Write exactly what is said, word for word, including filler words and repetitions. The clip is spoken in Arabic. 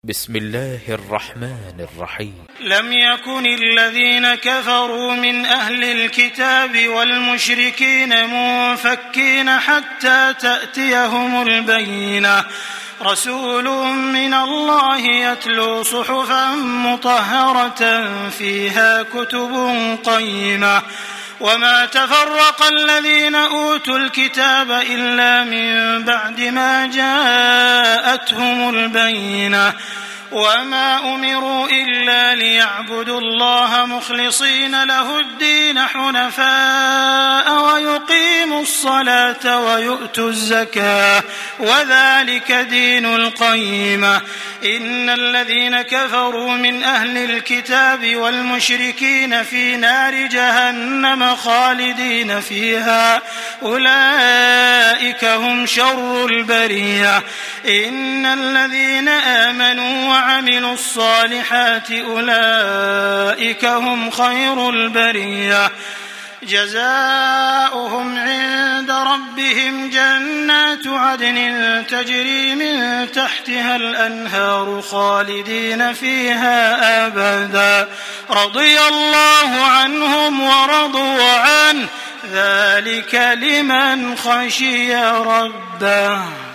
بسم الله الرحمن الرحيم. لم يكن الذين كفروا من أهل الكتاب والمشركين منفكين حتى تأتيهم البينة رسول من الله يتلو صحفا مطهرة فيها كتب قيمة وما تفرق الذين أوتوا الكتاب إلا من بعد ما جاءتهم البينة وما أمروا إلا ليعبدوا الله مخلصين له الدين حنفاء ويقيموا الصلاة ويؤتوا الزكاة وذلك دين القيمة. إن الذين كفروا من أهل الكتاب والمشركين في نار جهنم خالدين فيها أولئك هم شر البرية. إن الذين آمنوا وعملوا الصالحات أولئك هم خير البرية. جزاؤهم عند ربهم جنات عدن تجري من تحتها الأنهار خالدين فيها أبدا رضي الله عنهم ورضوا عنه ذلك لمن خشي ربه.